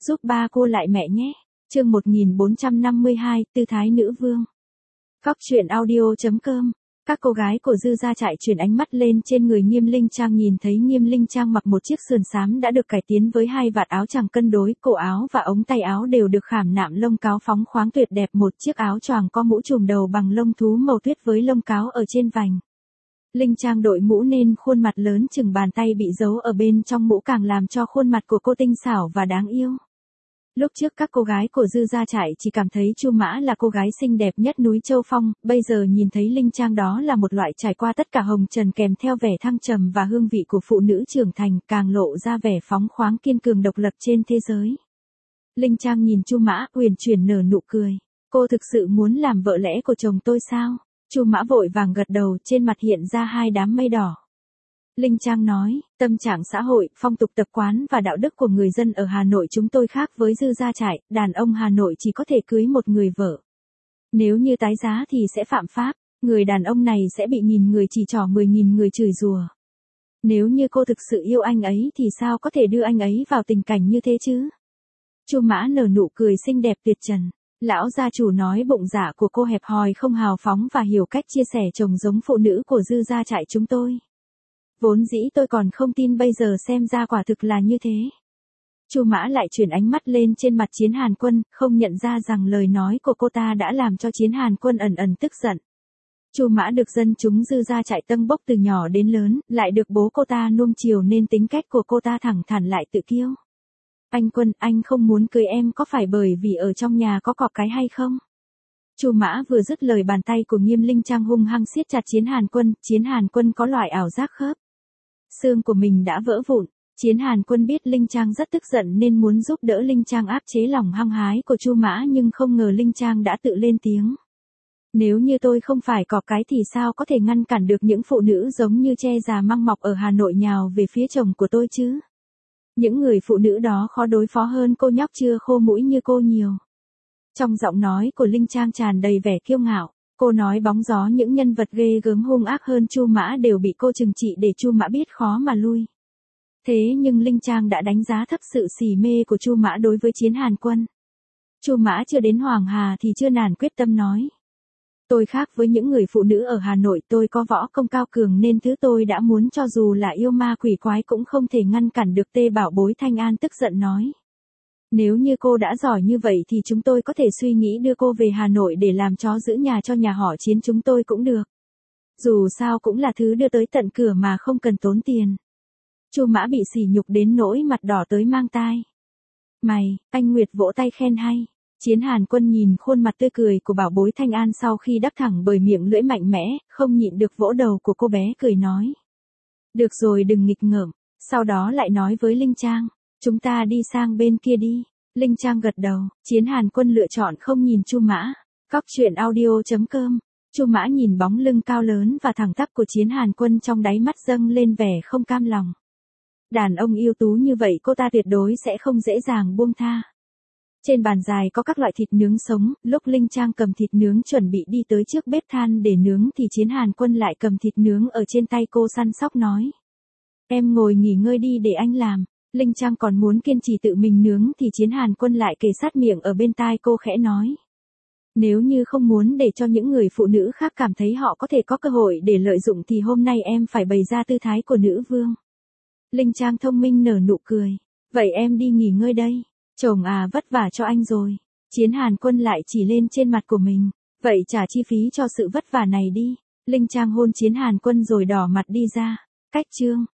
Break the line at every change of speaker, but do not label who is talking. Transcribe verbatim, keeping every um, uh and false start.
giúp ba cô lại mẹ nhé. Chương một nghìn bốn trăm năm mươi hai, Tư thái nữ vương. Cóc truyện audio chấm com. Các cô gái của Dư Gia Trại chuyển ánh mắt lên trên người Nghiêm Linh Trang, nhìn thấy Nghiêm Linh Trang mặc một chiếc sườn xám đã được cải tiến với hai vạt áo choàng cân đối, cổ áo và ống tay áo đều được khảm nạm lông cáo phóng khoáng tuyệt đẹp, một chiếc áo choàng có mũ trùm đầu bằng lông thú màu tuyết với lông cáo ở trên vành. Linh Trang đội mũ nên khuôn mặt lớn chừng bàn tay bị giấu ở bên trong mũ càng làm cho khuôn mặt của cô tinh xảo và đáng yêu. Lúc trước các cô gái của Dư Gia Trại chỉ cảm thấy Chu Mã là cô gái xinh đẹp nhất núi Châu Phong, bây giờ nhìn thấy Linh Trang đó là một loại trải qua tất cả hồng trần kèm theo vẻ thăng trầm và hương vị của phụ nữ trưởng thành, càng lộ ra vẻ phóng khoáng kiên cường độc lập trên thế giới. Linh Trang nhìn Chu Mã uyển chuyển nở nụ cười. Cô thực sự muốn làm vợ lẽ của chồng tôi sao? Chu Mã vội vàng gật đầu, trên mặt hiện ra hai đám mây đỏ. Linh Trang nói, tâm trạng xã hội, phong tục tập quán và đạo đức của người dân ở Hà Nội chúng tôi khác với Dư Gia Trại, đàn ông Hà Nội chỉ có thể cưới một người vợ. Nếu như tái giá thì sẽ phạm pháp, người đàn ông này sẽ bị nghìn người chỉ trỏ mười nghìn người chửi rủa. Nếu như cô thực sự yêu anh ấy thì sao có thể đưa anh ấy vào tình cảnh như thế chứ? Chu Mã nở nụ cười xinh đẹp tuyệt trần. Lão gia chủ nói bụng dạ của cô hẹp hòi không hào phóng và hiểu cách chia sẻ chồng giống phụ nữ của Dư Gia Trại chúng tôi. Vốn dĩ tôi còn không tin, bây giờ xem ra quả thực là như thế. Chu Mã lại chuyển ánh mắt lên trên mặt Chiến Hàn Quân, không nhận ra rằng lời nói của cô ta đã làm cho Chiến Hàn Quân ẩn ẩn tức giận. Chu Mã được dân chúng Dư Gia Trại tâng bốc từ nhỏ đến lớn, lại được bố cô ta nuông chiều nên tính cách của cô ta thẳng thắn lại tự kiêu. Anh Quân, anh không muốn cưới em có phải bởi vì ở trong nhà có cọp cái hay không? Chu Mã vừa dứt lời, bàn tay của Nghiêm Linh Trang hung hăng siết chặt Chiến Hàn Quân, Chiến Hàn Quân có loại ảo giác khớp xương của mình đã vỡ vụn. Chiến Hàn Quân biết Linh Trang rất tức giận nên muốn giúp đỡ Linh Trang áp chế lòng hăng hái của Chu Mã, nhưng không ngờ Linh Trang đã tự lên tiếng. Nếu như tôi không phải cọp cái thì sao có thể ngăn cản được những phụ nữ giống như tre già măng mọc ở Hà Nội nhào về phía chồng của tôi chứ? Những người phụ nữ đó khó đối phó hơn cô nhóc chưa khô mũi như cô nhiều. Trong giọng nói của Linh Trang tràn đầy vẻ kiêu ngạo. Cô nói bóng gió những nhân vật ghê gớm hung ác hơn Chu Mã đều bị cô trừng trị để Chu Mã biết khó mà lui. Thế nhưng Linh Trang đã đánh giá thấp sự xỉ mê của Chu Mã đối với Chiến Hàn Quân. Chu Mã chưa đến Hoàng Hà thì chưa nản quyết tâm nói. Tôi khác với những người phụ nữ ở Hà Nội, tôi có võ công cao cường nên thứ tôi đã muốn cho dù là yêu ma quỷ quái cũng không thể ngăn cản được. Tê Bảo Bối Thanh An tức giận nói. Nếu như cô đã giỏi như vậy thì chúng tôi có thể suy nghĩ đưa cô về Hà Nội để làm chó giữ nhà cho nhà họ Chiến chúng tôi cũng được. Dù sao cũng là thứ đưa tới tận cửa mà không cần tốn tiền. Chu Mã bị sỉ nhục đến nỗi mặt đỏ tới mang tai. Mày, anh Nguyệt vỗ tay khen hay. Chiến Hàn Quân nhìn khuôn mặt tươi cười của Bảo Bối Thanh An sau khi đắc thẳng bởi miệng lưỡi mạnh mẽ, không nhịn được vỗ đầu của cô bé cười nói. Được rồi, đừng nghịch ngợm. Sau đó lại nói với Linh Trang. Chúng ta đi sang bên kia đi. Linh Trang gật đầu. Chiến Hàn Quân lựa chọn không nhìn Chu Mã. Cóc truyện audio chấm com. Chu Mã nhìn bóng lưng cao lớn và thẳng tắp của Chiến Hàn Quân, trong đáy mắt dâng lên vẻ không cam lòng. Đàn ông ưu tú như vậy cô ta tuyệt đối sẽ không dễ dàng buông tha. Trên bàn dài có các loại thịt nướng sống, lúc Linh Trang cầm thịt nướng chuẩn bị đi tới trước bếp than để nướng thì Chiến Hàn Quân lại cầm thịt nướng ở trên tay cô săn sóc nói. Em ngồi nghỉ ngơi đi để anh làm. Linh Trang còn muốn kiên trì tự mình nướng thì Chiến Hàn Quân lại kề sát miệng ở bên tai cô khẽ nói. Nếu như không muốn để cho những người phụ nữ khác cảm thấy họ có thể có cơ hội để lợi dụng thì hôm nay em phải bày ra tư thái của nữ vương. Linh Trang thông minh nở nụ cười. Vậy em đi nghỉ ngơi đây. Chồng à, vất vả cho anh rồi. Chiến Hàn Quân lại chỉ lên trên mặt của mình. Vậy trả chi phí cho sự vất vả này đi. Linh Trang hôn Chiến Hàn Quân rồi đỏ mặt đi ra. Cách chương.